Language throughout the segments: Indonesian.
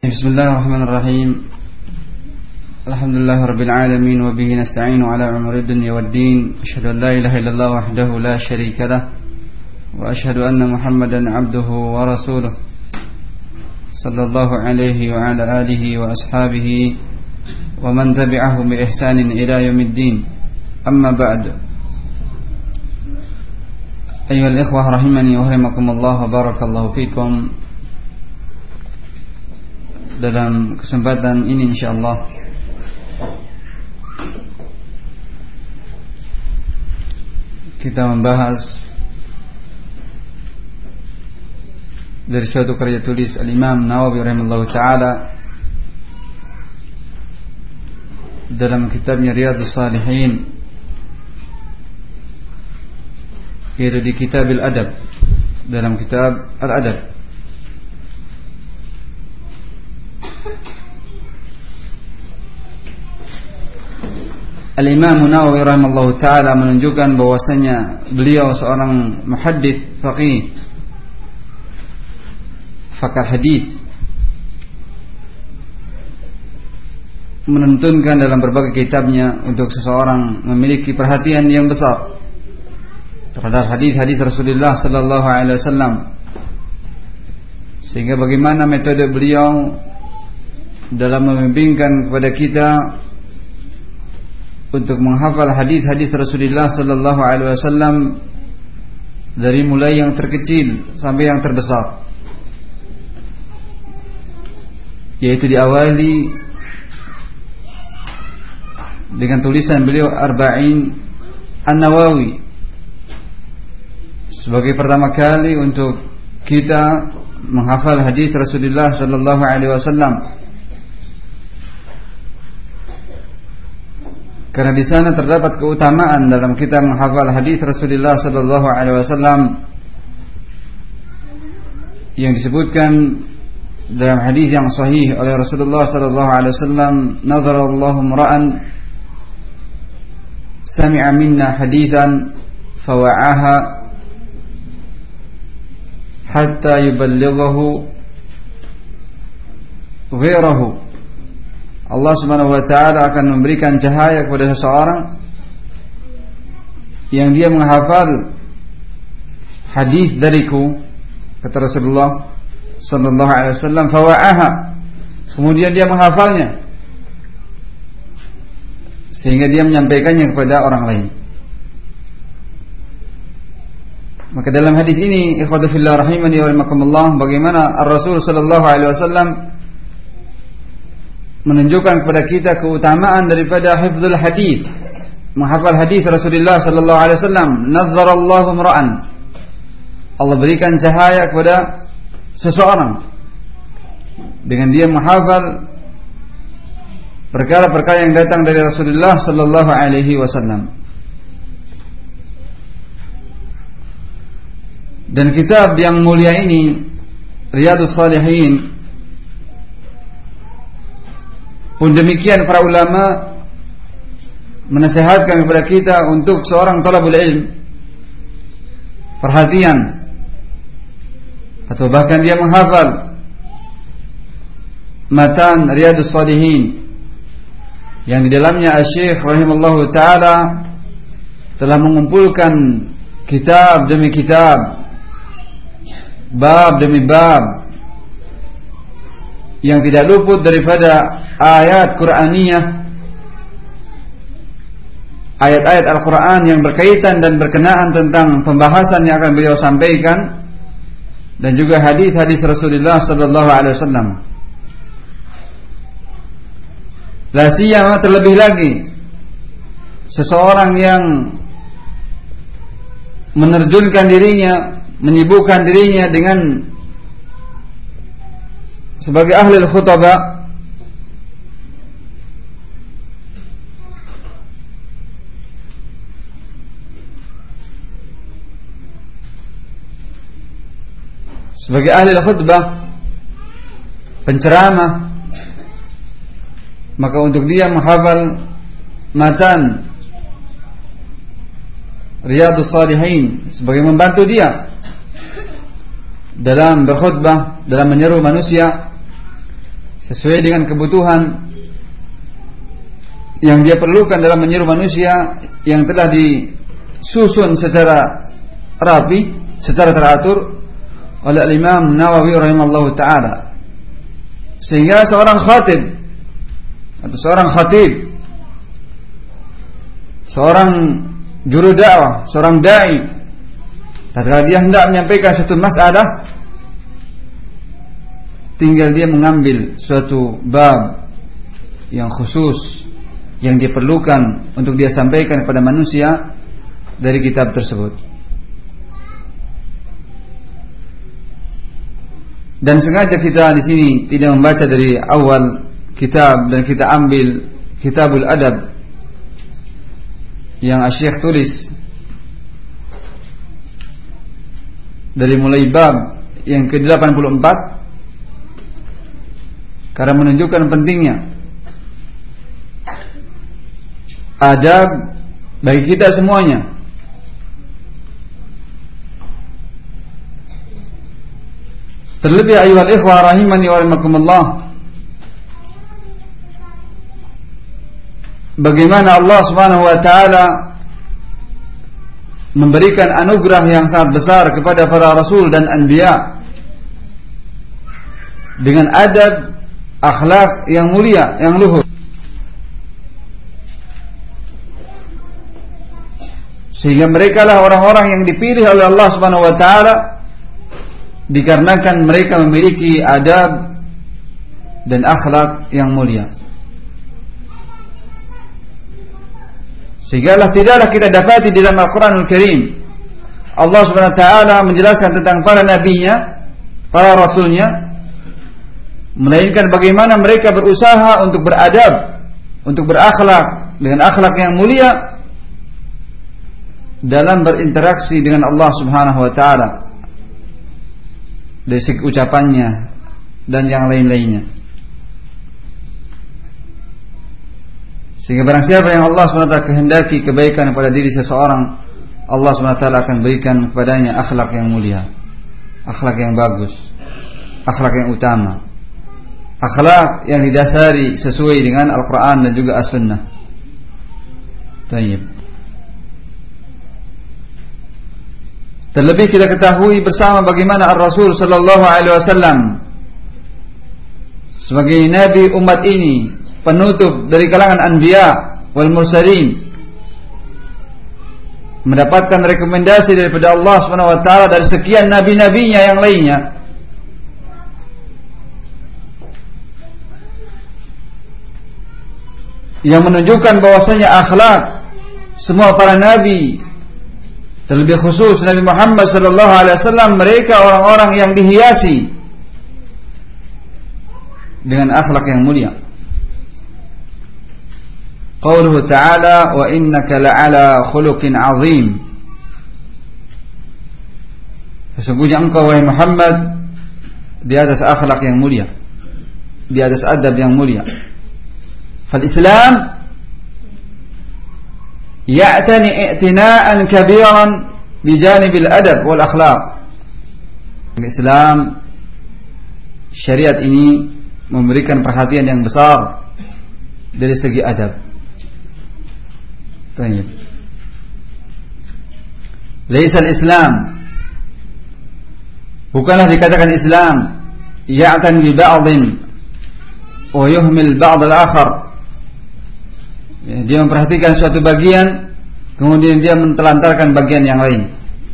Bismillahirrahmanirrahim. Alhamdulillahirabbil alamin wa bihi nasta'inu ala umuri dunya waddin. Asyhadu an la ilaha illallah wahdahu la syarika lah wa asyhadu anna Muhammadan 'abduhu wa rasuluh. Sallallahu alaihi wa ala alihi wa ashabihi wa man tabi'ahum bi ihsanin ila yaumiddin. Amma ba'd. Ayyuhal ikhwah rahimani wa rahimakumullah wa barakallahu fikum. Dalam kesempatan ini insyaallah kita membahas dari suatu karya tulis Al-Imam Nawawi rahimahullah ta'ala dalam kitabnya Riyadhus Shalihin, yaitu di kitab Al-Adab, dalam kitab Al-Adab. Al-Imam Nawawi rahimahullah ta'ala menunjukkan bahwasanya beliau seorang muhaddits faqih, pakar hadis, menuntunkan dalam berbagai kitabnya untuk seseorang memiliki perhatian yang besar terhadap hadis-hadis Rasulullah sallallahu alaihi wasallam, sehingga bagaimana metode beliau dalam membimbingkan kepada kita untuk menghafal hadis-hadis Rasulullah sallallahu alaihi wasallam dari mulai yang terkecil sampai yang terbesar, yaitu diawali dengan tulisan beliau Arba'in An-Nawawi sebagai pertama kali untuk kita menghafal hadis Rasulullah sallallahu alaihi wasallam. Karena di sana terdapat keutamaan dalam kita menghafal hadis Rasulullah sallallahu alaihi wasallam yang disebutkan dalam hadis yang sahih oleh Rasulullah sallallahu alaihi wasallam, "Nadharallahu imra'an sami'a minna haditsan fawa'aha hatta yuballighahu ghairahu." Allah Subhanahu wa ta'ala akan memberikan cahaya kepada seseorang yang dia menghafal hadis dariku, kata Rasulullah sallallahu alaihi wasallam, fawa'aha, kemudian dia menghafalnya sehingga dia menyampaikannya kepada orang lain. Maka dalam hadis ini, ikhwatu fillah rahimani wa rahimakumullah, bagaimana Ar-Rasul sallallahu alaihi wasallam menunjukkan kepada kita keutamaan daripada hifdzul hadis, menghafal hadis Rasulullah sallallahu alaihi wasallam. Nadzarallahu imra'an, Allah berikan cahaya kepada seseorang dengan dia menghafal perkara-perkara yang datang dari Rasulullah sallallahu alaihi wasallam. Dan kitab yang mulia ini, Riyadhus Shalihin, pun demikian para ulama menasihatkan kepada kita untuk seorang talabul ilm perhatian atau bahkan dia menghafal matan Riyadhus Shalihin yang di dalamnya Asy-Syaikh rahimallahu taala telah mengumpulkan kitab demi kitab, bab demi bab, yang tidak luput daripada ayat Qur'aniyah, ayat-ayat Al-Quran yang berkaitan dan berkenaan tentang pembahasan yang akan beliau sampaikan, dan juga hadis-hadis Rasulullah sallallahu alaihi wasallam. La siyama, terlebih lagi seseorang yang menerjunkan dirinya, menyibukkan dirinya dengan sebagai ahli al-khutbah, sebagai ahli al-khutbah, penceramah, maka untuk dia menghafal matan Riyadhus Shalihin sebagai membantu dia dalam berkhutbah, dalam menyeru manusia, sesuai dengan kebutuhan yang dia perlukan dalam menyeru manusia, yang telah disusun secara rapi, secara teratur oleh Imam Nawawi rahimahullahu taala. Sehingga seorang khatib atau seorang khatib, seorang juru dakwah, seorang dai, tatkala dia hendak menyampaikan suatu masalah, tinggal dia mengambil suatu bab yang khusus yang diperlukan untuk dia sampaikan kepada manusia dari kitab tersebut. Dan sengaja kita di sini tidak membaca dari awal kitab dan kita ambil Kitabul Adab yang Asy-Syaikh tulis dari mulai bab yang ke-84, karena menunjukkan pentingnya adab bagi kita semuanya. Terlebih ayuhal ikhwah rahimani wa rahimakumullah, bagaimana Allah Subhanahu wa taala memberikan anugerah yang sangat besar kepada para rasul dan anbiya dengan adab, akhlak yang mulia, yang luhur, sehingga mereka lah orang-orang yang dipilih oleh Allah Subhanahu wa taala dikarenakan mereka memiliki adab dan akhlak yang mulia. Sehingga tidaklah kita dapati di dalam Al-Quranul Karim Allah Subhanahu wa taala menjelaskan tentang para nabinya, para rasulnya, melainkan bagaimana mereka berusaha untuk beradab, untuk berakhlak dengan akhlak yang mulia dalam berinteraksi dengan Allah Subhanahu wa taala, dari segi ucapannya dan yang lain-lainnya. Sehingga barang siapa yang Allah SWT kehendaki kebaikan kepada diri seseorang, Allah SWT akan berikan kepadanya akhlak yang mulia, akhlak yang bagus, akhlak yang utama, akhlak yang didasari sesuai dengan Al-Quran dan juga As-Sunnah. Tayyib. Terlebih kita ketahui bersama bagaimana Ar-Rasul sallallahu alaihi wasallam sebagai nabi umat ini, penutup dari kalangan anbiya wal mursalin, mendapatkan rekomendasi daripada Allah Subhanahu wa taala dari sekian nabi-nabinya yang lainnya. Yang menunjukkan bahwasanya akhlak semua para nabi, terlebih khusus Nabi Muhammad sallallahu alaihi wasallam, mereka orang-orang yang dihiasi dengan akhlak yang mulia. Qauluhu ta'ala wa innaka la'ala khuluqin 'azim. Sesungguhnya engkau wahai Muhammad di atas akhlak yang mulia, di atas adab yang mulia. Fal Islam ya'tani i'tina'an kabiran bijanibil adab wal akhlaq. Islam, syariat ini memberikan perhatian yang besar dari segi adab. Baik. Laisa al-Islam, bukanlah dikatakan Islam ya'tan bi ba'dhin wa yuhmil ba'd al-akhar. Dia memperhatikan suatu bagian, kemudian dia mentelantarkan bagian yang lain.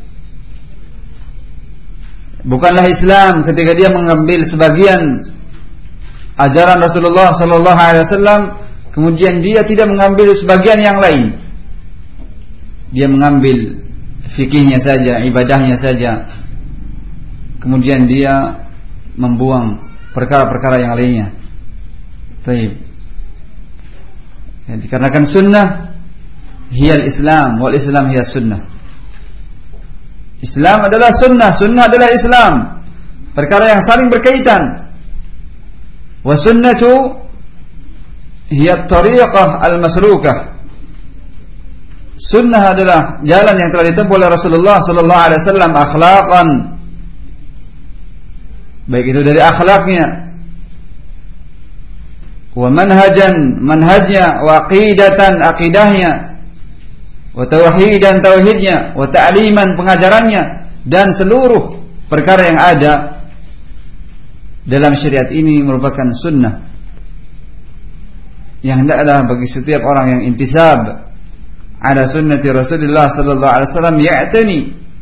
Bukanlah Islam ketika dia mengambil sebagian ajaran Rasulullah sallallahu alaihi wasallam, kemudian dia tidak mengambil sebagian yang lain. Dia mengambil fikihnya saja, ibadahnya saja, kemudian dia membuang perkara-perkara yang lainnya. Baik. Dikarenakan sunnah hiyal Islam wal Islam hiyas sunnah. Islam adalah sunnah, sunnah adalah Islam, perkara yang saling berkaitan. Wa sunnatu hiya tariqah al-maslukah. Sunnah adalah jalan yang telah ditempuh oleh Rasulullah sallallahu alaihi wasallam akhlaqan, baik itu dari akhlaknya wa manhajnya, wa aqidatan, aqidahnya, wa tauhidan, tauhidnya, wa ta'liman, pengajarannya, dan seluruh perkara yang ada dalam syariat ini merupakan sunnah yang hendaklah bagi setiap orang yang intisab ala sunnati Rasulullah sallallahu alaihi wasallam ya'tani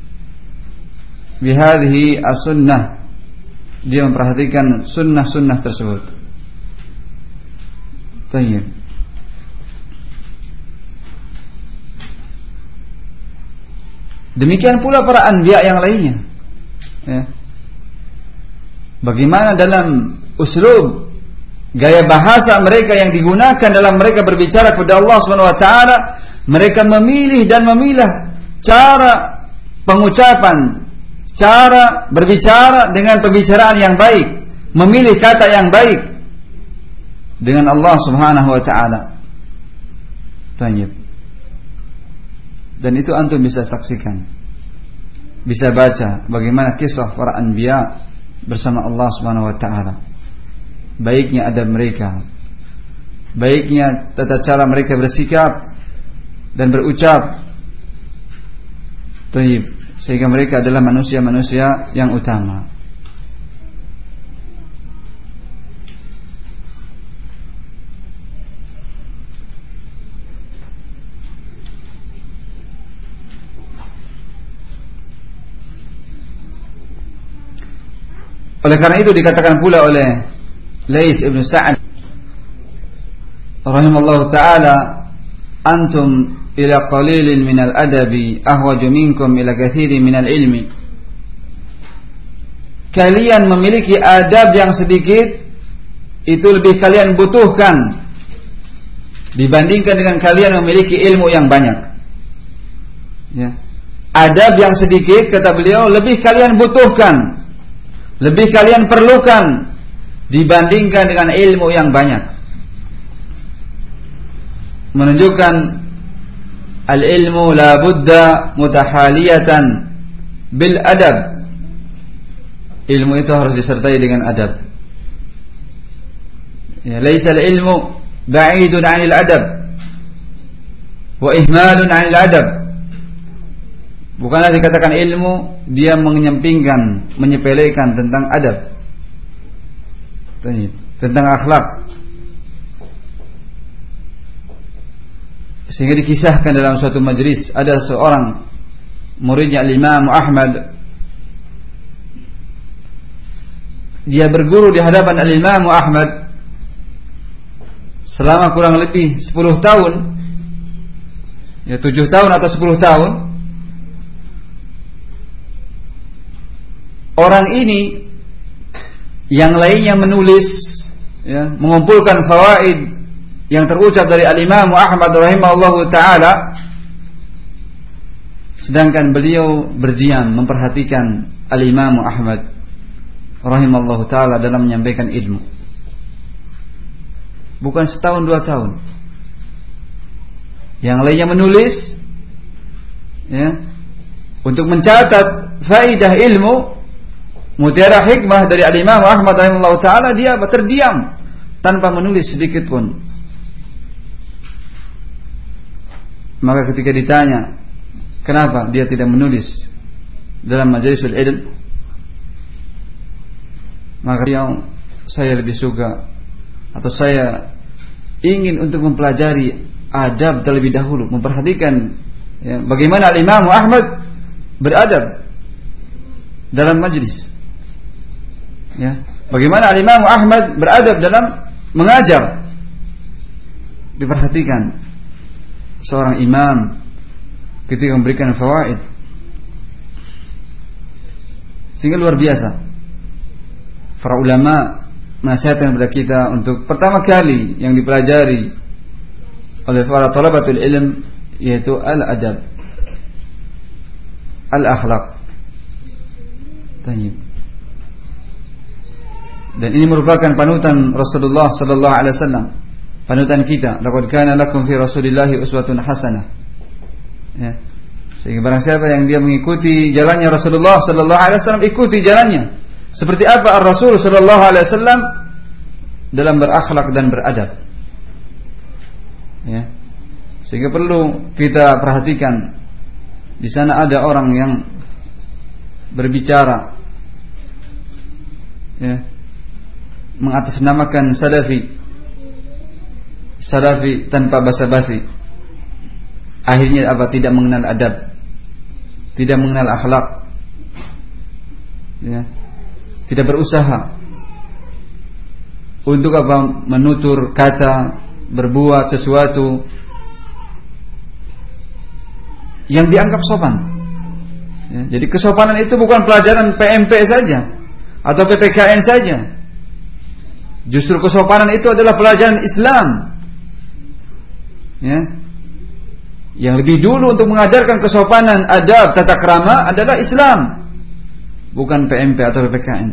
bihadhihi as-sunnah, dia memperhatikan sunnah-sunnah tersebut. Tayyib. Demikian pula para anbiya yang lainnya, ya. Bagaimana dalam uslub, gaya bahasa mereka yang digunakan dalam mereka berbicara kepada Allah Subhanahu wa taala, mereka memilih dan memilah cara pengucapan, cara berbicara dengan pembicaraan yang baik, memilih kata yang baik dengan Allah Subhanahu wa taala. Tayyib. Dan itu antum bisa saksikan, bisa baca bagaimana kisah para anbiya bersama Allah Subhanahu wa taala. Baiknya adab mereka, baiknya tata cara mereka bersikap dan berucap. Tayyib. Sehingga mereka adalah manusia-manusia yang utama. Oleh karena itu dikatakan pula oleh Lais ibn Sa'ad rahimallahu ta'ala, antum ila qalilin minal adabi ahwaju minkum ila kathirin minal ilmi. Kalian memiliki adab yang sedikit, itu lebih kalian butuhkan dibandingkan dengan kalian memiliki ilmu yang banyak, ya. Adab yang sedikit, kata beliau, lebih kalian butuhkan, lebih kalian perlukan dibandingkan dengan ilmu yang banyak. Menunjukkan al-ilmu la budda mutahaliyatan bil adab. Ilmu itu harus disertai dengan adab. Ya, laisa al-ilmu ba'idun 'anil adab wa ihmalun 'anil adab. Bukanlah dikatakan ilmu dia menyampingkan, menyepelekan tentang adab, tentang akhlak. Sehingga dikisahkan dalam suatu majlis, ada seorang muridnya Al-Imam Ahmad. Dia berguru di hadapan Al-Imam Ahmad selama kurang lebih 10 tahun, ya 7 tahun atau 10 tahun. Orang ini yang lainnya menulis, ya, mengumpulkan fawaid yang terucap dari Al-Imam Ahmad rahimahullahu ta'ala, sedangkan beliau berdiam memperhatikan Al-Imam Ahmad rahimahullahu ta'ala dalam menyampaikan ilmu. Bukan setahun 2 tahun. Yang lainnya menulis, ya, untuk mencatat faidah ilmu, mutiara hikmah dari Al-Imam Ahmad rahimahullahu ta'ala, dia terdiam tanpa menulis sedikit pun. Maka ketika ditanya kenapa dia tidak menulis dalam majlisul ilm, maka saya lebih suka, atau saya ingin untuk mempelajari adab terlebih dahulu, memperhatikan, ya, bagaimana Al-Imam Ahmad beradab dalam majlis, ya, bagaimana Al-Imam Ahmad beradab dalam mengajar. Diperhatikan seorang imam ketika memberikan fawaid, sehingga luar biasa para ulama menasihatkan kepada kita untuk pertama kali yang dipelajari oleh para thalabatul ilm, yaitu al-adab, al-akhlaq. Tayyib. Dan ini merupakan panutan Rasulullah sallallahu alaihi wasallam, panutan kita. Laqad kana lakum fi Rasulillahi uswatun hasanah. Ya. Sehingga barang siapa yang dia mengikuti jalannya Rasulullah sallallahu alaihi wasallam, ikuti jalannya. Seperti apa Ar-Rasul sallallahu alaihi wasallam dalam berakhlak dan beradab. Ya. Sehingga perlu kita perhatikan, di sana ada orang yang berbicara, ya, mengatasnamakan salafi tanpa basa-basi. Akhirnya apa? Tidak mengenal adab, tidak mengenal akhlak, ya. Tidak berusaha untuk apa? Menutur kata, berbuat sesuatu yang dianggap sopan, ya. Jadi kesopanan itu bukan pelajaran PMP saja atau PPKN saja. Justru kesopanan itu adalah pelajaran Islam, ya. Yang lebih dulu untuk mengajarkan kesopanan, adab, tata krama adalah Islam, bukan PMP atau PPKN.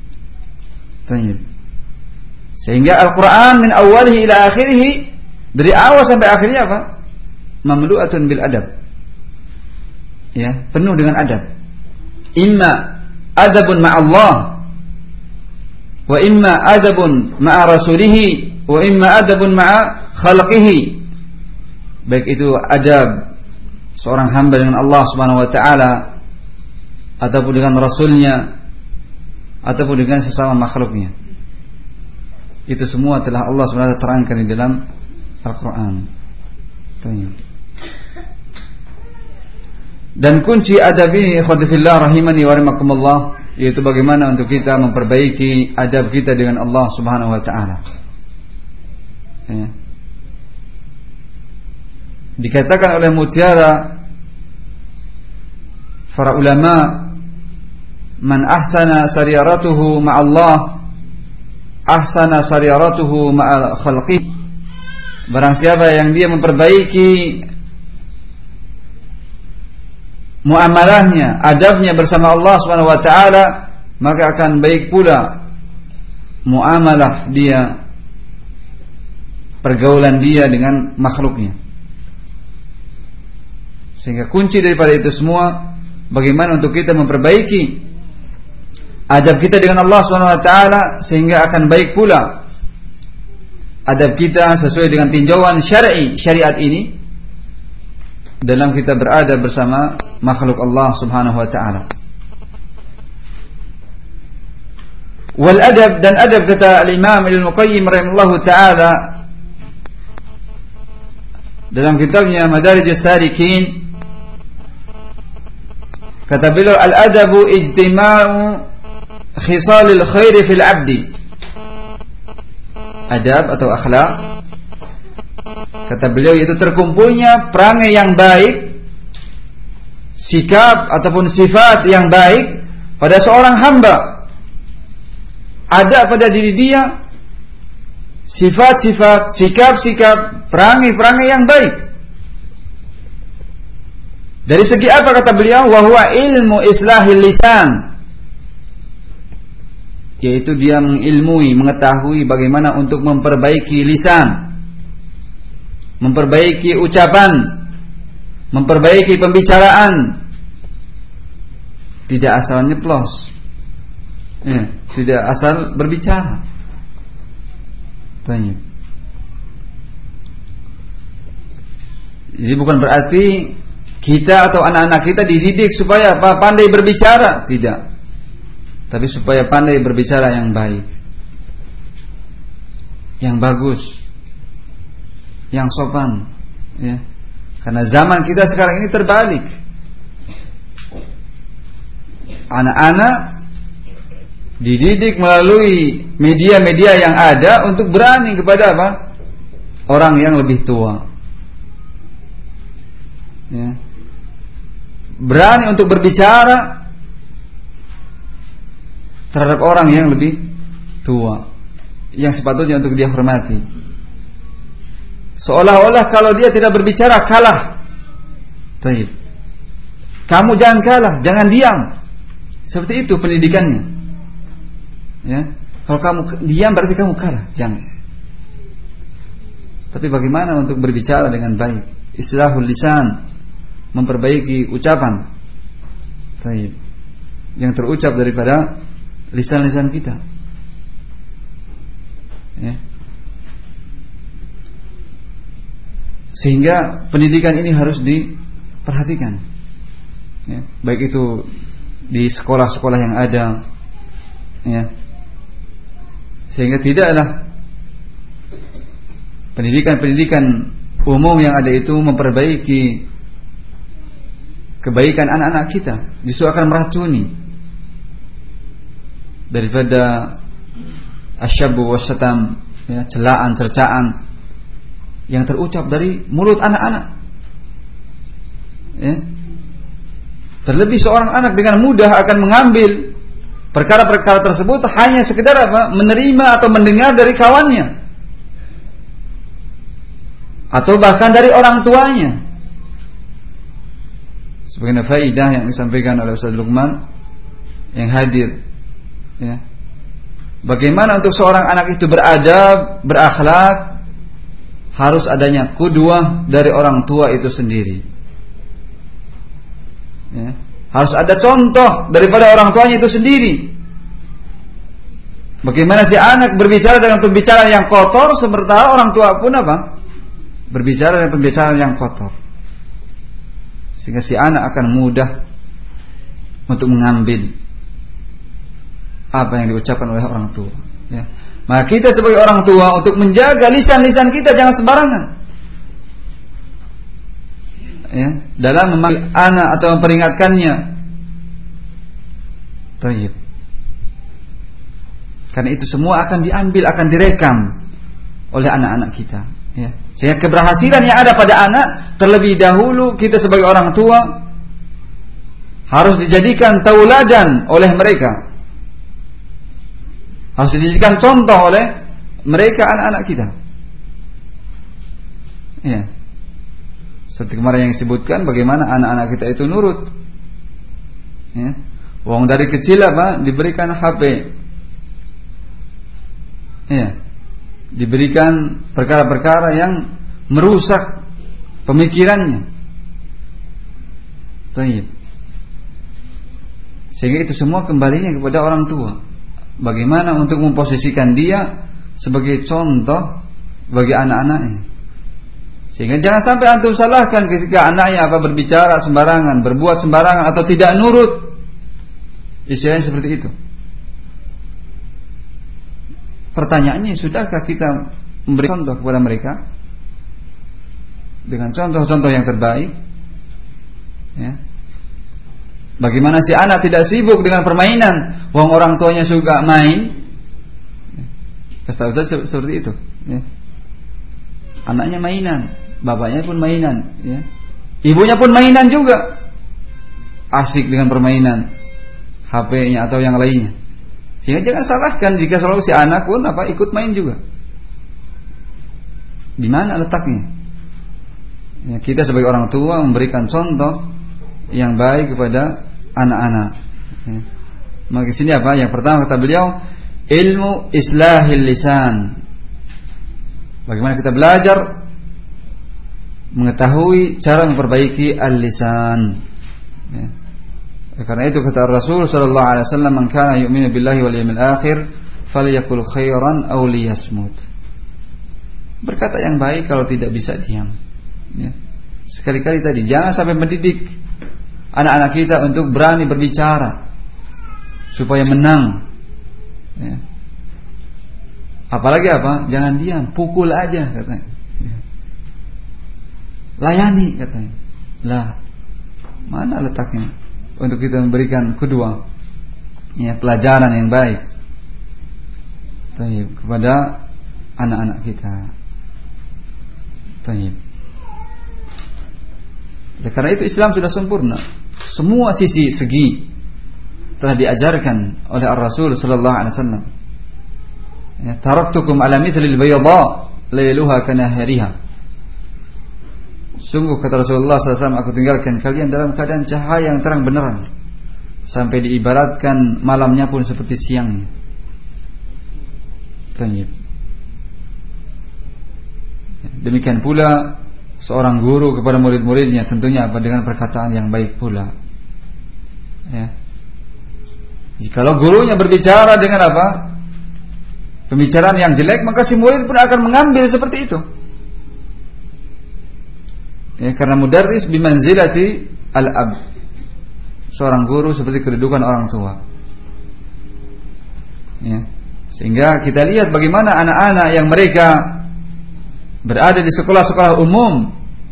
Sehingga Al-Quran min awalihi ila akhirihi, dari awal sampai akhirnya apa? Mamlu'atun bil adab, ya, penuh dengan adab. Imma adabun ma'allah, wa imma adabun ma'a rasulihi, wa imma adabun ma'a khalqihi. Baik itu adab seorang hamba dengan Allah Subhanahu wa taala, ataupun dengan rasulnya, ataupun dengan sesama makhluknya. Itu semua telah Allah Subhanahu wa taala terangkan di dalam Al-Qur'an. Dan kunci adabi khadifillah rahimani wa rahimakumullah, yaitu bagaimana untuk kita memperbaiki adab kita dengan Allah Subhanahu wa taala. Ya. Dikatakan oleh mutiara para ulama, man ahsana sariyaratuhu ma'allah ahsana sariyaratuhu ma'al khalqi. Barang siapa yang dia memperbaiki muamalahnya, adabnya bersama Allah Subhanahu wa taala, maka akan baik pula muamalah dia, pergaulan dia dengan makhluknya. Sehingga kunci daripada itu semua, bagaimana untuk kita memperbaiki adab kita dengan Allah Subhanahu wa taala, sehingga akan baik pula adab kita sesuai dengan tinjauan syariat ini dalam kita berada bersama makhluk Allah Subhanahu wa taala. Wal adab, dan adab, kata al-Imam Ibnu Qayyim rahimahullahu taala dalam kitabnya Madarijus Salikin, kata beliau, al-adabu ijtima'u khisalil khairi fil abdi. Adab atau akhlak, kata beliau, itu terkumpulnya perangai yang baik, sikap ataupun sifat yang baik pada seorang hamba. Ada pada diri dia sifat-sifat, sikap-sikap, perangai-perangai yang baik. Dari segi apa, kata beliau? Wa huwa ilmu islahil lisan, yaitu dia mengilmui, mengetahui bagaimana untuk memperbaiki lisan, memperbaiki ucapan, memperbaiki pembicaraan. Tidak asal nyeplos, ya, tidak asal berbicara. Tanya. Jadi bukan berarti kita atau anak-anak kita dididik supaya apa? Pandai berbicara, tidak. Tapi supaya pandai berbicara yang baik, yang bagus, yang sopan, ya. Karena zaman kita sekarang ini terbalik. Anak-anak dididik melalui media-media yang ada untuk berani kepada apa? Orang yang lebih tua, ya. Berani untuk berbicara terhadap orang yang lebih tua, yang sepatutnya untuk dia hormati. Seolah-olah kalau dia tidak berbicara kalah. Baik. Kamu jangan kalah, jangan diam. Seperti itu pendidikannya. Ya. Kalau kamu diam berarti kamu kalah, jangan. Tapi bagaimana untuk berbicara dengan baik? Islahul lisan, memperbaiki ucapan. Baik. Yang terucap daripada lisan-lisan kita. Ya. Sehingga pendidikan ini harus diperhatikan. Ya. Baik itu di sekolah-sekolah yang ada, ya. Sehingga tidaklah pendidikan-pendidikan umum yang ada itu memperbaiki kebaikan anak-anak kita, justru akan meracuni daripada asyabu wassatam, ya, celaan, cercaan yang terucap dari mulut anak-anak. Ya. Terlebih seorang anak dengan mudah akan mengambil perkara-perkara tersebut hanya sekedar apa? Menerima atau mendengar dari kawannya, atau bahkan dari orang tuanya. Sebagai faidah yang disampaikan oleh Ustaz Luqman yang hadir, ya. Bagaimana untuk seorang anak itu beradab, berakhlak, harus adanya qudwah dari orang tua itu sendiri. Ya. Harus ada contoh daripada orang tuanya itu sendiri. Bagaimana si anak berbicara dengan pembicaraan yang kotor, sementara orang tua pun apa? Berbicara dengan pembicaraan yang kotor. Sehingga si anak akan mudah untuk mengambil apa yang diucapkan oleh orang tua, ya. Maka kita sebagai orang tua untuk menjaga lisan-lisan kita jangan sembarangan, ya, dalam memanggil anak atau memperingatkannya. Tayyib. Karena itu semua akan diambil, akan direkam oleh anak-anak kita, ya. Sehingga keberhasilan yang ada pada anak, terlebih dahulu kita sebagai orang tua harus dijadikan tauladan oleh mereka, harus dijadikan contoh oleh mereka, anak-anak kita, ya. Seperti kemarin yang disebutkan, bagaimana anak-anak kita itu nurut, ya. Wong dari kecil apa? Diberikan HP, ya. Diberikan perkara-perkara yang merusak pemikirannya. Tayyib. Sehingga itu semua kembalinya kepada orang tua. Bagaimana untuk memposisikan dia sebagai contoh bagi anak-anaknya. Sehingga jangan sampai antum salahkan ketika anaknya apa berbicara sembarangan, berbuat sembarangan, atau tidak nurut. Istilahnya seperti itu. Pertanyaannya, sudahkah kita memberi contoh kepada mereka dengan contoh-contoh yang terbaik, ya? Bagaimana si anak tidak sibuk dengan permainan, wong orang tuanya suka main, Ustaz seperti itu, ya. Anaknya mainan, bapaknya pun mainan, ya. Ibunya pun mainan juga, asik dengan permainan HP-nya atau yang lainnya. Sehingga jangan salahkan jika selalu si anak pun apa ikut main juga. Di mana letaknya? Ya, kita sebagai orang tua memberikan contoh yang baik kepada anak-anak. Ya. Maka di sini apa? Yang pertama kata beliau, ilmu islahil lisan. Bagaimana kita belajar mengetahui cara memperbaiki al-lisan. Ya. Karena itu kata Rasul sallallahu alaihi wasallam, "Man kana yu'minu billahi wal yawmil akhir falyakul khairan aw liyasmut." Berkata yang baik, kalau tidak bisa diam. Ya. Sekali-kali tadi jangan sampai mendidik anak-anak kita untuk berani berbicara supaya menang. Ya. Apalagi apa? Jangan diam, pukul aja katanya. Ya. Layani katanya. Lah, mana letaknya untuk kita memberikan kedua, ya, pelajaran yang baik, tayyib, kepada anak-anak kita, tayyib. Karena itu Islam sudah sempurna, semua segi telah diajarkan oleh Ar-Rasul sallallahu alaihi wasallam. Ya, taraktukum ala mithlil bayadha lailuha kanahariha. Sungguh kata Rasulullah SAW, aku tinggalkan kalian dalam keadaan cahaya yang terang benerang, sampai diibaratkan malamnya pun seperti siangnya. Demikian pula seorang guru kepada murid-muridnya, tentunya apa? Dengan perkataan yang baik pula. Ya. Jikalau gurunya berbicara dengan apa? pembicaraan yang jelek, maka si murid pun akan mengambil seperti itu. Ya, karena mudarris bimanzilati al-ab. Seorang guru seperti kedudukan orang tua. Ya. Sehingga kita lihat bagaimana anak-anak yang mereka berada di sekolah-sekolah umum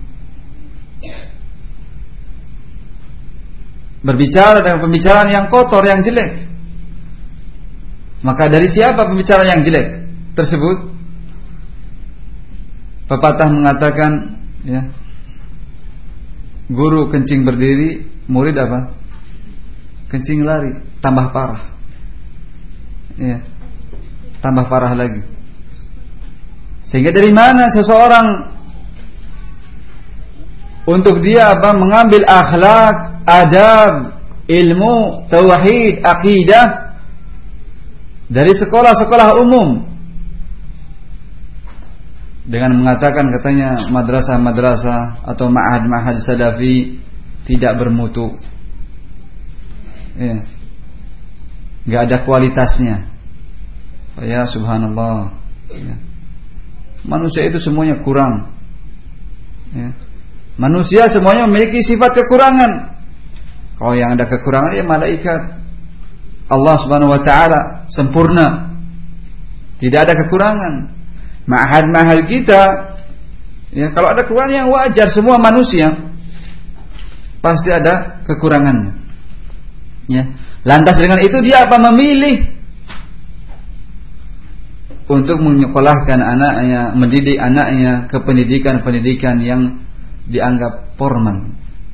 berbicara dengan pembicaraan yang kotor, yang jelek. Maka dari siapa pembicaraan yang jelek tersebut? Pepatah mengatakan, ya, guru kencing berdiri, murid apa? Kencing lari, tambah parah. Ya, tambah parah lagi. Sehingga dari mana seseorang untuk dia apa? Mengambil akhlak, adab, ilmu, tauhid, akidah dari sekolah-sekolah umum dengan mengatakan katanya madrasah-madrasah atau ma'had-ma'had salafi tidak bermutu, ya, nggak ada kualitasnya. Ya subhanallah, ya. Manusia itu semuanya kurang, ya. Manusia semuanya memiliki sifat kekurangan. Kalau yang ada kekurangan ya malaikat. Allah subhanahu wa ta'ala sempurna, tidak ada kekurangan. Ma'had-ma'had kita, ya, kalau ada kekurangan yang wajar, semua manusia pasti ada kekurangannya, ya. Lantas dengan itu dia apa? Memilih untuk menyekolahkan anaknya, mendidik anaknya ke pendidikan-pendidikan yang dianggap formal,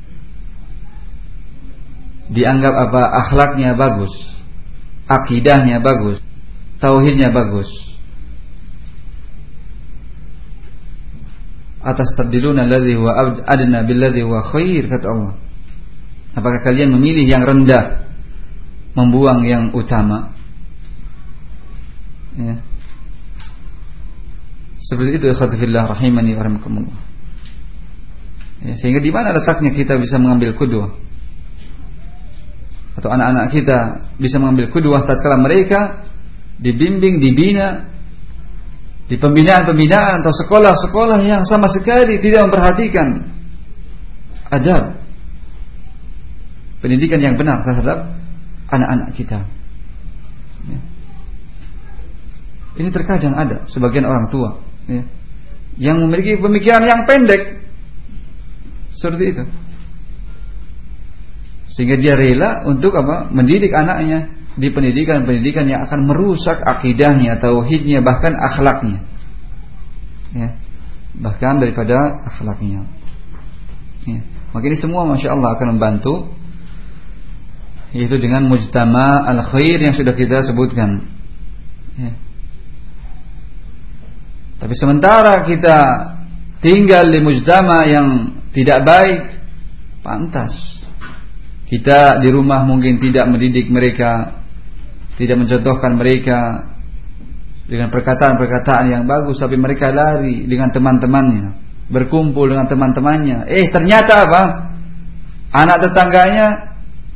dianggap apa? Akhlaknya bagus, akidahnya bagus, tauhidnya bagus. Atas tabdiluna alladhi huwa adna billadhi huwa khair, kata Allah. Apakah kalian memilih yang rendah, membuang yang utama? Ya. Seperti itu, ikhwati fillah rahimani wa rahimakumullah. Ya, sehingga di mana letaknya kita bisa mengambil qudwah, atau anak-anak kita bisa mengambil qudwah tatkala mereka dibimbing, dibina di pembinaan-pembinaan atau sekolah-sekolah yang sama sekali tidak memperhatikan adab, pendidikan yang benar terhadap anak-anak kita. Ya. Ini terkadang ada sebagian orang tua, ya, yang memiliki pemikiran yang pendek seperti itu, sehingga dia rela untuk apa? Mendidik anaknya di pendidikan-pendidikan yang akan merusak akidahnya, tauhidnya, bahkan akhlaknya, ya, bahkan daripada akhlaknya, ya. Maka ini semua masya Allah akan membantu, yaitu dengan mujtama al-khair yang sudah kita sebutkan, ya. Tapi sementara kita tinggal di mujtama yang tidak baik, pantas kita di rumah mungkin tidak mendidik mereka, tidak mencontohkan mereka dengan perkataan-perkataan yang bagus, tapi mereka lari dengan teman-temannya, berkumpul dengan teman-temannya. Ternyata apa? Anak tetangganya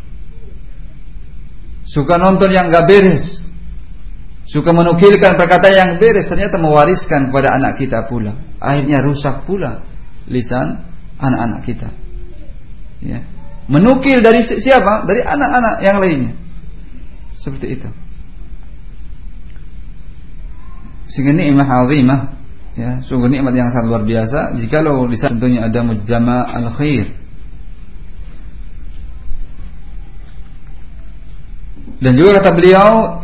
suka nonton yang gak beres, suka menukilkan perkataan yang beres, ternyata mewariskan kepada anak kita pula. Akhirnya rusak pula lisan anak-anak kita, ya. Menukil dari siapa? Dari anak-anak yang lainnya. Seperti itu. Sehingga nikmat azimah, ya, sungguh nikmat yang sangat luar biasa jikalau di sana tentunya ada mujtama al-khair. Dan juga kata beliau,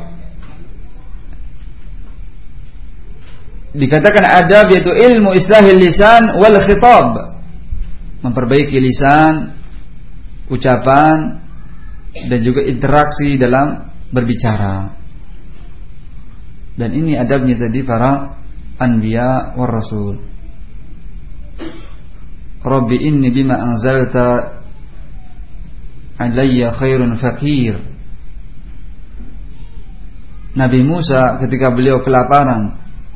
dikatakan adab yaitu ilmu islahil lisan wal khitab, memperbaiki lisan, ucapan, dan juga interaksi dalam berbicara. Dan ini adabnya tadi para anbiya war rasul. Rabbi inni bima anzalta alayya khairun faqir. Nabi Musa ketika beliau kelaparan,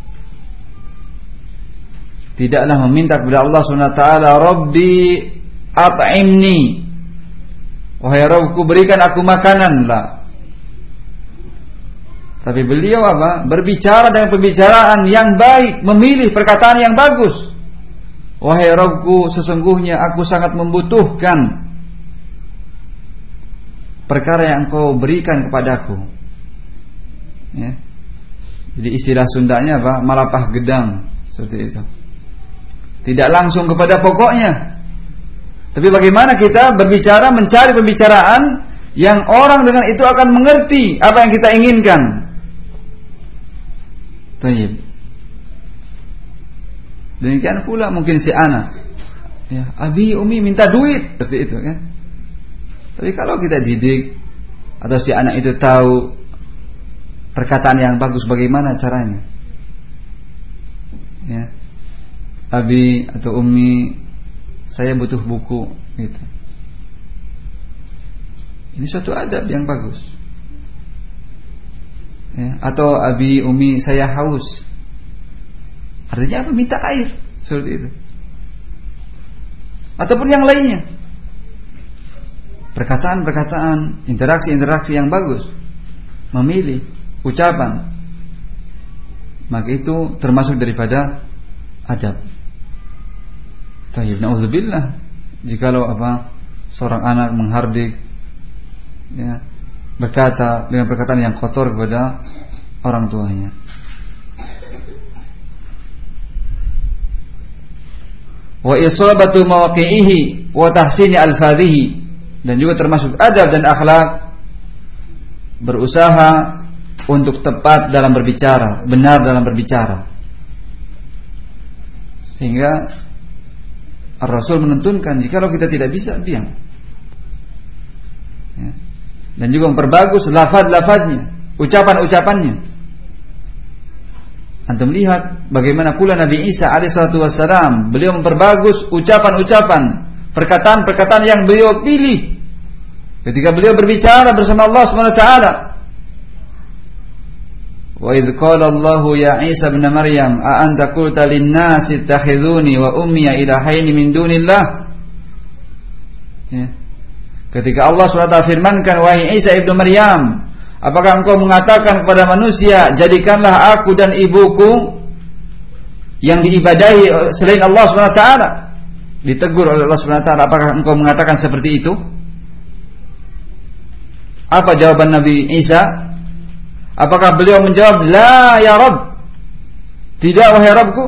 tidaklah meminta kepada Allah SWT, Rabbi at'imni, wahai Rabbku berikan aku makanan lah. Tapi beliau apa? Berbicara dengan pembicaraan yang baik, memilih perkataan yang bagus. Wahai Rabbku, sesungguhnya aku sangat membutuhkan perkara yang Engkau berikan kepadaku. Ya. Jadi istilah Sundanya apa? Malapah gedang, seperti itu. Tidak langsung kepada pokoknya. Tapi bagaimana kita berbicara, mencari pembicaraan yang orang dengan itu akan mengerti apa yang kita inginkan. Tayyib. Demikian pula mungkin si anak, ya, abi umi minta duit, seperti itu kan. Tapi kalau kita didik atau si anak itu tahu perkataan yang bagus, bagaimana caranya? Ya, abi atau umi, saya butuh buku, gitu. Ini suatu adab yang bagus. Ya, atau abi umi, saya haus. Artinya apa? Minta air, seperti itu. Ataupun yang lainnya. Perkataan-perkataan, interaksi-interaksi yang bagus. Memilih ucapan. Maka itu termasuk daripada adab. Tayyib, na'udzubillah. Jikalau apa? Seorang anak menghardik, ya, berkata dengan perkataan yang kotor kepada orang tuanya. Wa isabatu mawaqi'ihi wa tahsini alfadhihi, dan juga termasuk adab dan akhlak berusaha untuk tepat dalam berbicara, benar dalam berbicara. Sehingga Ar-Rasul menentunkan jikalau kita tidak bisa, diam. Ya. Dan juga memperbagus lafaz-lafaznya, ucapan-ucapannya. Antum lihat bagaimana pula Nabi Isa alaihissalatu wassalam, beliau memperbagus ucapan-ucapan, perkataan-perkataan yang beliau pilih ketika beliau berbicara bersama Allah Subhanahu wa taala. Wa idz qala Allahu ya Isa ibn Maryam a anta qulta lin-nasi ittakhidhuni wa ummi ilahaini min dunillah. Ya. Ketika Allah SWT firmankan, wahai Isa ibnu Maryam, apakah engkau mengatakan kepada manusia, jadikanlah aku dan ibuku yang diibadahi selain Allah SWT? Ditegur oleh Allah SWT, apakah engkau mengatakan seperti itu? Apa jawaban Nabi Isa? Apakah beliau menjawab, la ya Rabb, tidak wahai Rabbku?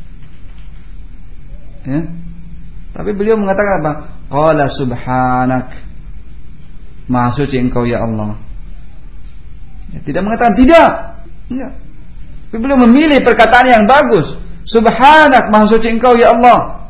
Ya. Tapi beliau mengatakan apa? Qala subhanak, Maha suci engkau ya Allah. Ya, tidak mengatakan tidak. Enggak. Tapi beliau memilih perkataan yang bagus. Subhanak, Maha suci engkau ya Allah.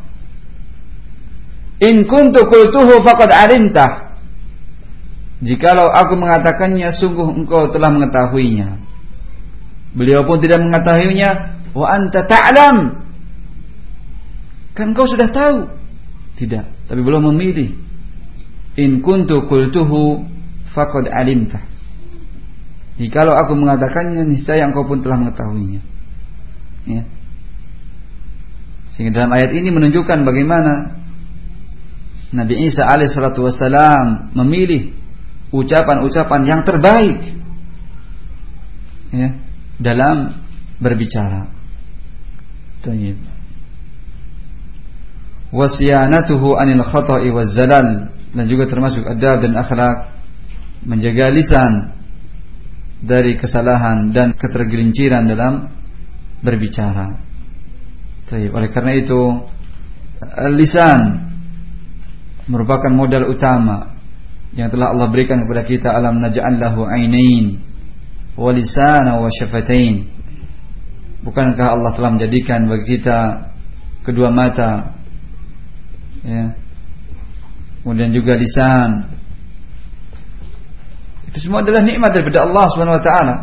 In kuntu qultuhu faqad alimtah. Jikalau aku mengatakannya, sungguh engkau telah mengetahuinya. Beliau pun tidak mengetahuinya. Wa anta ta'lam. Kan engkau sudah tahu. Tidak. Tapi beliau memilih. In kuntu qultuhu faqad alimtah. Jikalau aku mengatakannya, niscaya engkau pun telah mengetahuinya. Ya. Sehingga dalam ayat ini menunjukkan bagaimana Nabi Isa alaihissalatu wassalam memilih ucapan-ucapan yang terbaik, ya, dalam berbicara. Tayyib. Wasyanatuhu anil khata'i waz zalal, dan juga termasuk adab dan akhlak menjaga lisan dari kesalahan dan ketergelinciran dalam berbicara. Tayyib. Oleh karena itu lisan merupakan modal utama yang telah Allah berikan kepada kita. Alam naj'al lahu ainain wa lisana wa syafatain. Bukankah Allah telah menjadikan bagi kita kedua mata, ya, kemudian juga lisan. Itu semua adalah nikmat daripada Allah Subhanahu wa taala.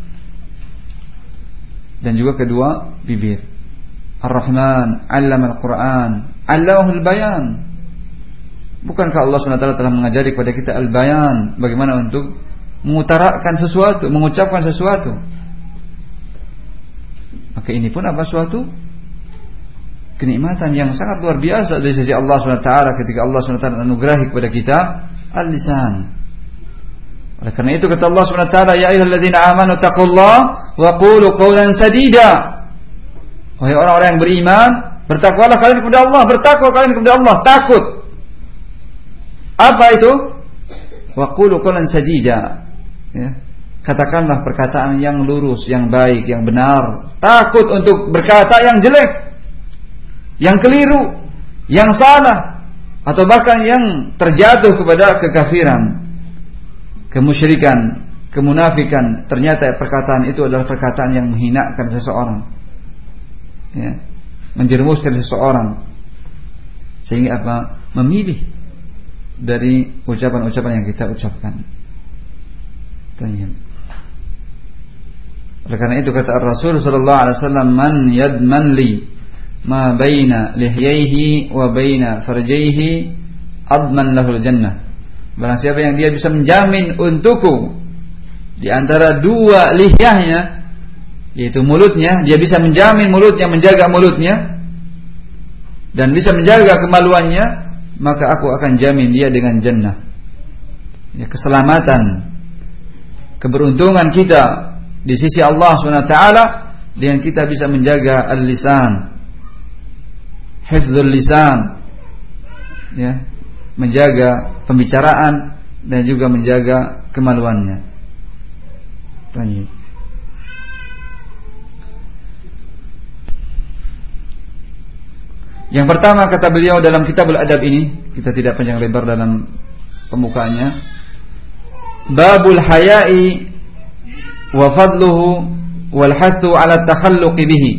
Dan juga kedua bibir. Ar-Rahman 'allama al-Qur'an 'allamahul bayan. Bukankah Allah SWT telah mengajari kepada kita al-bayan, bagaimana untuk mengutarakan sesuatu, mengucapkan sesuatu. Maka ini pun apa, suatu kenikmatan yang sangat luar biasa dari sisi Allah SWT ketika Allah SWT anugerahi kepada kita al-lisan. Oleh karena itu kata Allah Subhanahu wa taala, ya ayyuhalladzina amanu taqullaha wa qulu qawlan sadida. Wahai orang-orang yang beriman, bertakwalah kalian kepada Allah, bertakwa kalian kepada Allah, takut. Apa itu? Wa qulu qawlan sadida. Ya. Katakanlah perkataan yang lurus, yang baik, yang benar. Takut untuk berkata yang jelek, yang keliru, yang salah, atau bahkan yang terjatuh kepada kekafiran, kemusyrikan, kemunafikan. Ternyata perkataan itu adalah perkataan yang menghinakan seseorang, ya, menjerumuskan seseorang. Sehingga apa? Memilih dari ucapan-ucapan yang kita ucapkan. Oleh karena itu kata Rasul sallallahu alaihi wasallam, man yadman li ma baina lihyaihi wa baina farjaihi adman lahul jannah. Barang siapa yang dia bisa menjamin untukku di antara dua lihyahnya, yaitu mulutnya, dia bisa menjamin mulutnya, menjaga mulutnya, dan bisa menjaga kemaluannya, maka aku akan jamin dia dengan jannah. Ya, keselamatan, keberuntungan kita di sisi Allah SWT dengan kita bisa menjaga al-lisan, hifdzul lisan, ya, menjaga pembicaraan dan juga menjaga kemaluannya. Baik. Yang pertama kata beliau dalam Kitabul Adab ini, kita tidak panjang lebar dalam pembukaannya, babul haya'i wa fadluhu wal hathu ala takhalluqi bihi.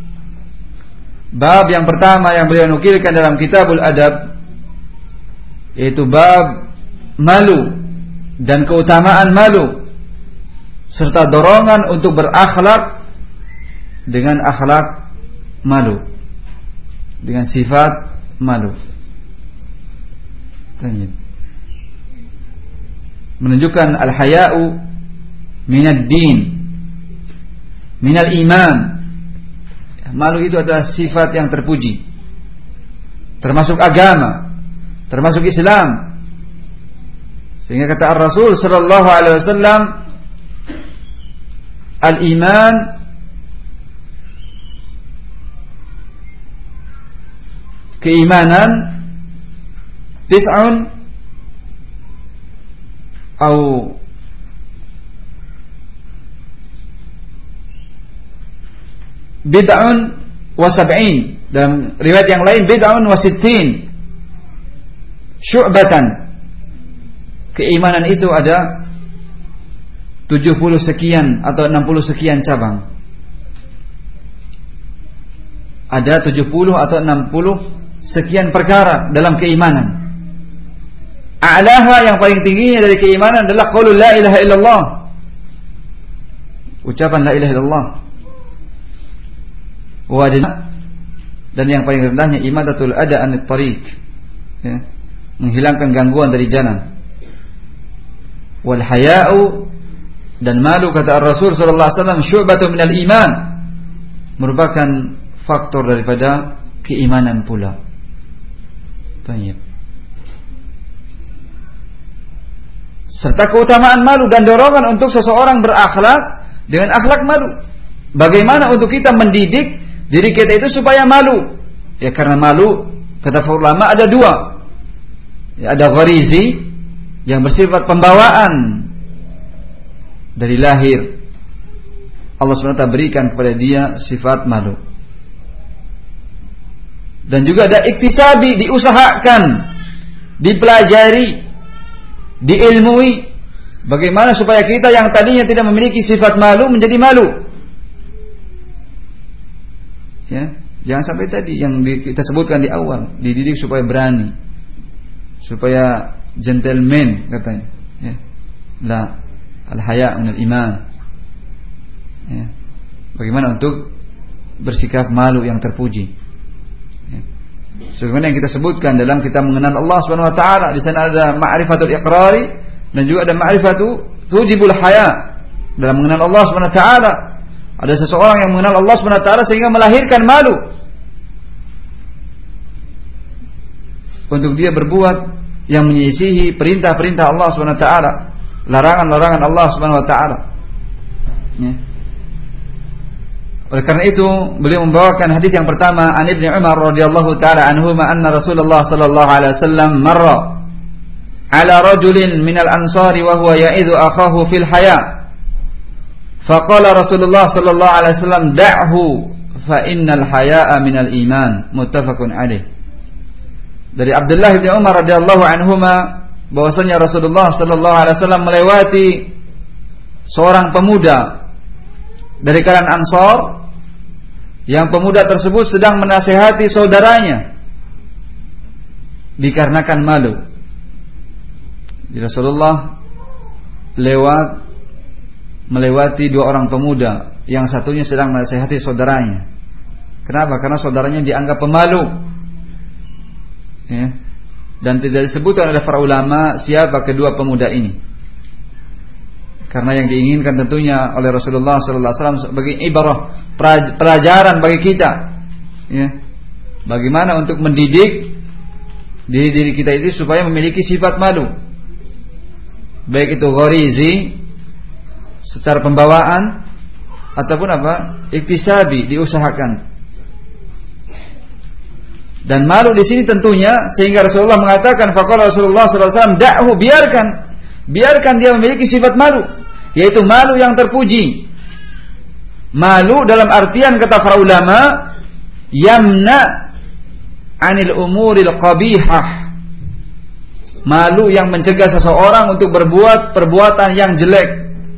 Bab yang pertama yang beliau nukilkan dalam Kitabul Adab, yaitu bab malu dan keutamaan malu, serta dorongan untuk berakhlak dengan akhlak malu, dengan sifat malu. Menunjukkan al-haya'u minad din, minal iman. Malu itu adalah sifat yang terpuji, termasuk agama, termasuk Islam. Sehingga kata Rasul sallallahu alaihi wasallam, al-iman keimanan tis'un atau bid'un wa sab'in, dalam riwayat yang lain bid'un wa sittin syu'batan. Keimanan itu ada 70 sekian atau 60 sekian cabang. Ada 70 atau 60 sekian perkara dalam keimanan. A'laha, yang paling tingginya dari keimanan adalah qaulul la ilaha illallah, ucapan la ilaha illallah. Dan yang paling rendahnya imadatul ada anit tariq, ya, menghilangkan gangguan dari jalan. Wal haya'u, dan malu kata Rasul sallallahu alaihi wasallam, syu'batun minal iman, merupakan faktor daripada keimanan pula. Baik. Serta keutamaan malu dan dorongan untuk seseorang berakhlak dengan akhlak malu. Bagaimana untuk kita mendidik diri kita itu supaya malu? Ya, karena malu kata ulama ada dua. Ya, ada gharizi yang bersifat pembawaan dari lahir, Allah SWT berikan kepada dia sifat malu. Dan juga ada iktisabi, diusahakan, dipelajari, diilmui. Bagaimana supaya kita yang tadinya tidak memiliki sifat malu menjadi malu. Ya, jangan sampai tadi yang kita sebutkan di awal, dididik supaya berani, supaya gentleman katanya. Ya. La al-haya' minal iman. Ya. Bagaimana untuk bersikap malu yang terpuji. Ya. Sebagaimana yang kita sebutkan dalam kita mengenal Allah Subhanahu wa taala, di sana ada ma'rifatul iqrari dan juga ada ma'rifatu tujibul haya. Dalam mengenal Allah Subhanahu wa taala, ada seseorang yang mengenal Allah Subhanahu wa taala sehingga melahirkan malu untuk dia berbuat yang menyisihi perintah-perintah Allah Subhanahu wa taala, larangan-larangan Allah Subhanahu wa taala. Ya. Oleh karena itu beliau membawakan hadis yang pertama, an Ibnu Umar radhiyallahu taala anhuma anna Rasulullah sallallahu alaihi wasallam marra ala rajulin minal ansari wa huwa ya'idhu akhahu fil haya. Faqala Rasulullah sallallahu alaihi wasallam da'hu fa innal haya'a minal iman. Muttafaqun alaih. Dari Abdullah bin Umar radhiyallahu anhuma bahwasanya Rasulullah sallallahu alaihi wasallam melewati seorang pemuda dari kalangan Ansar, yang pemuda tersebut sedang menasihati saudaranya dikarenakan malu. Rasulullah melewati dua orang pemuda, yang satunya sedang menasihati saudaranya. Kenapa? Karena saudaranya dianggap pemalu. Ya. Dan tidak disebutkan oleh para ulama siapa kedua pemuda ini. Karena yang diinginkan tentunya oleh Rasulullah sallallahu alaihi wasallam sebagai ibarah, pelajaran bagi kita, ya. Bagaimana untuk mendidik diri kita itu supaya memiliki sifat malu. Baik itu gharizi secara pembawaan ataupun iktisabi, diusahakan. Dan malu di sini tentunya sehingga Rasulullah mengatakan, faqala Rasulullah sallallahu alaihi wasallam da'hu, biarkan dia memiliki sifat malu, yaitu malu yang terpuji. Malu dalam artian kata para ulama, yamna anil umuril qabihah. Malu yang mencegah seseorang untuk berbuat perbuatan yang jelek.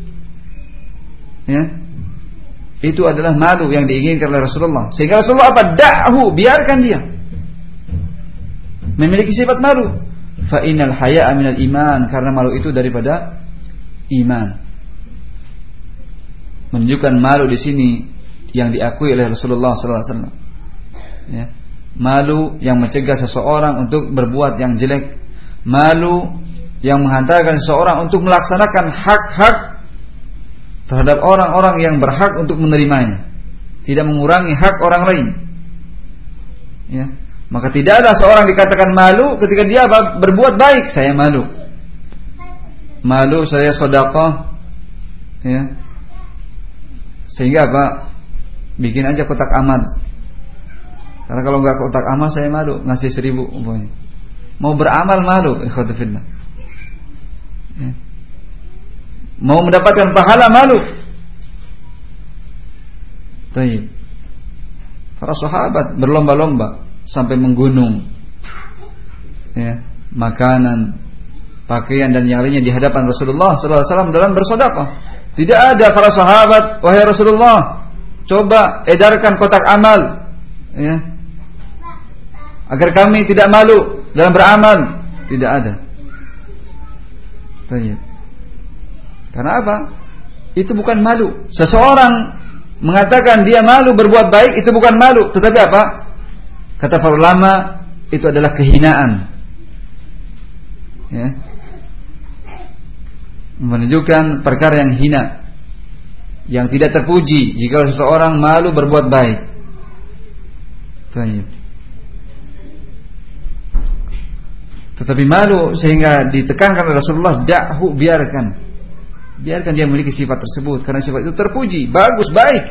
Ya. Itu adalah malu yang diinginkan oleh Rasulullah. Sehingga Rasulullah da'hu, biarkan dia memiliki sifat malu. Fa innal haya'a minal iman, karena malu itu daripada iman. Menunjukkan malu di sini yang diakui oleh Rasulullah sallallahu alaihi wasallam. Ya. Malu yang mencegah seseorang untuk berbuat yang jelek, malu yang menghantarkan seseorang untuk melaksanakan hak-hak terhadap orang-orang yang berhak untuk menerimanya, tidak mengurangi hak orang lain. Ya. Maka tidak ada seorang dikatakan malu ketika dia berbuat baik. Saya malu, saya sedekah, ya. Sehingga bikin aja kotak amal. Karena kalau enggak kotak amal saya malu, ngasih 1000 umpamanya. Mau beramal malu, ikhwatu fillah. Ya. Mau mendapatkan pahala malu. Baik. Para sahabat berlomba-lomba sampai menggunung, ya, makanan, pakaian dan yang lainnya di hadapan Rasulullah sallallahu alaihi wasallam dalam bersedekah. Tidak ada para sahabat, wahai Rasulullah, coba edarkan kotak amal, ya, agar kami tidak malu dalam beramal. Tidak ada. Baik. Karena apa? Itu bukan malu. Seseorang mengatakan dia malu berbuat baik, itu bukan malu, tetapi apa? Kata para ulama, itu adalah kehinaan. Ya. Menunjukkan perkara yang hina, yang tidak terpuji jika seseorang malu berbuat baik. Tetapi malu sehingga ditekankan oleh Rasulullah, da'hu, biarkan dia memiliki sifat tersebut, karena sifat itu terpuji, bagus, baik.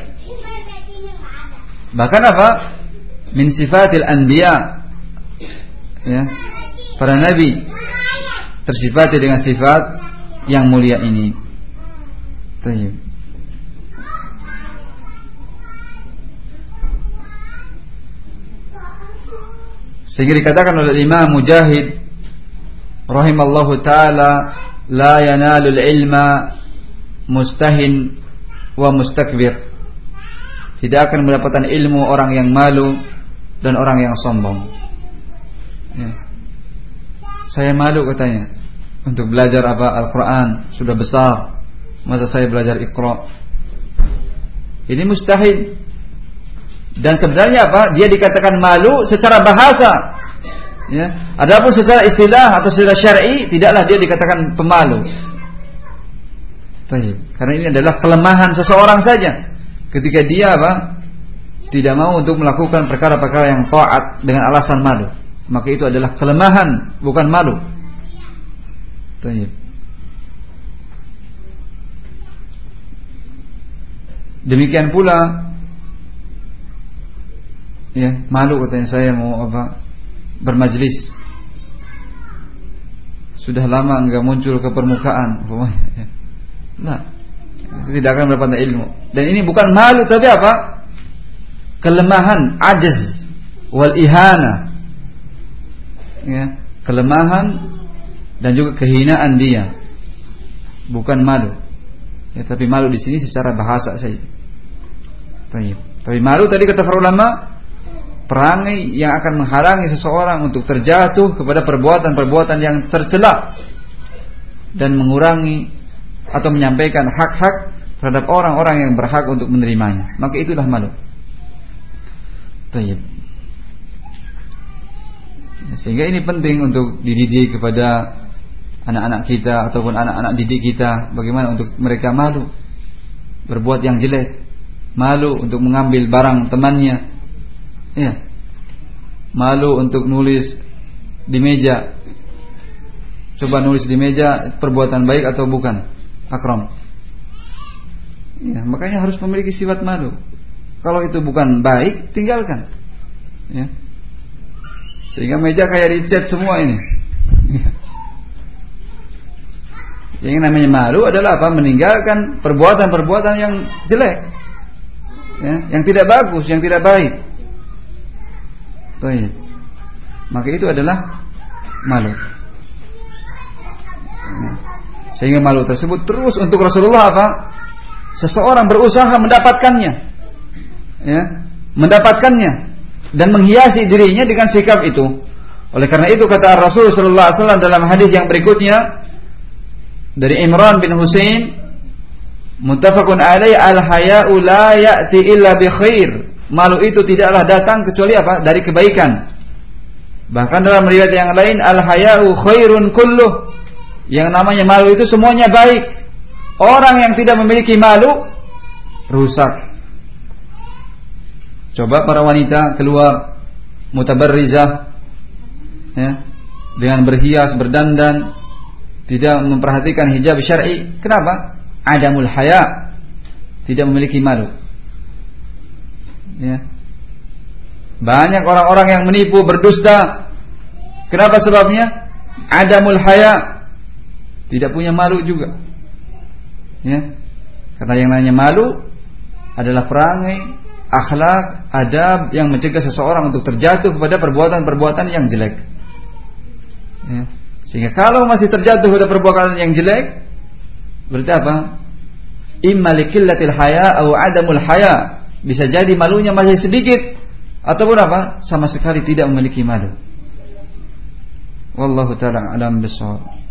Bahkan min sifatil anbiya, ya, para nabi tersifati dengan sifat yang mulia ini. Baik. Sehingga dikatakan oleh Imam Mujahid rahimallahu taala, la yanalul ilma mustahin wa mustakbir. Tidak akan mendapatkan ilmu orang yang malu dan orang yang sombong. Ya. Saya malu katanya untuk belajar Al-Quran, sudah besar, masa saya belajar Iqra. Ini mustahil. Dan sebenarnya dia dikatakan malu secara bahasa, ya. Adapun secara istilah atau secara syar'i, tidaklah dia dikatakan pemalu. Baik. Karena ini adalah kelemahan seseorang saja. Ketika dia tidak mau untuk melakukan perkara-perkara yang taat dengan alasan malu, maka itu adalah kelemahan, bukan malu. Baik. Demikian pula ya, malu katanya saya mau bermajlis. Sudah lama enggak muncul ke permukaan. Ya. Nah, itu tidak akan mendapatkan ilmu. Dan ini bukan malu tapi apa? Kelemahan, ajaz wal ihana. Ya, kelemahan dan juga kehinaan dia. Bukan malu. Ya, tapi malu di sini secara bahasa saja. Tapi malu tadi kata para ulama, perangai yang akan menghalangi seseorang untuk terjatuh kepada perbuatan-perbuatan yang tercela dan mengurangi atau menyampaikan hak-hak terhadap orang-orang yang berhak untuk menerimanya. Maka itulah malu. Baik. Sehingga ini penting untuk dididik kepada anak-anak kita ataupun anak-anak didik kita, bagaimana untuk mereka malu berbuat yang jelek, malu untuk mengambil barang temannya, ya, malu untuk nulis di meja. Coba nulis di meja perbuatan baik atau bukan, Akram? Ya, makanya harus memiliki sifat malu. Kalau itu bukan baik, tinggalkan. Ya. Sehingga meja kayak dicat semua ini. Ya. Yang namanya malu adalah apa? Meninggalkan perbuatan-perbuatan yang jelek, ya, yang tidak bagus, yang tidak baik. Baik. Maka itu adalah malu. Ya. Sehingga malu tersebut terus untuk Rasulullah apa? Seseorang berusaha mendapatkannya, ya, mendapatkannya dan menghiasi dirinya dengan sikap itu. Oleh karena itu kata Rasul sallallahu alaihi wasallam dalam hadis yang berikutnya dari Imran bin Husain, muttafaqun alaihi, al-haya'u la ya'ti illa bi khair. Malu itu tidaklah datang kecuali apa? Dari kebaikan. Bahkan dalam riwayat yang lain, al-haya'u khairun kulluh. Yang namanya malu itu semuanya baik. Orang yang tidak memiliki malu rusak. Coba para wanita keluar mutabarrizah, ya, dengan berhias, berdandan, tidak memperhatikan hijab syar'i. Kenapa? Adamul haya, tidak memiliki malu. Ya. Banyak orang-orang yang menipu, berdusta. Kenapa sebabnya? Adamul haya, tidak punya malu juga. Ya. Karena yang namanya malu adalah perangai, akhlak, adab yang mencegah seseorang untuk terjatuh kepada perbuatan-perbuatan yang jelek. Ya. Sehingga kalau masih terjatuh pada perbuatan yang jelek, berarti apa? Imma liqillatil haya atau adamul haya. Bisa jadi malunya masih sedikit, ataupun apa? Sama sekali tidak memiliki malu. Wallahu ta'ala a'lam bishawab.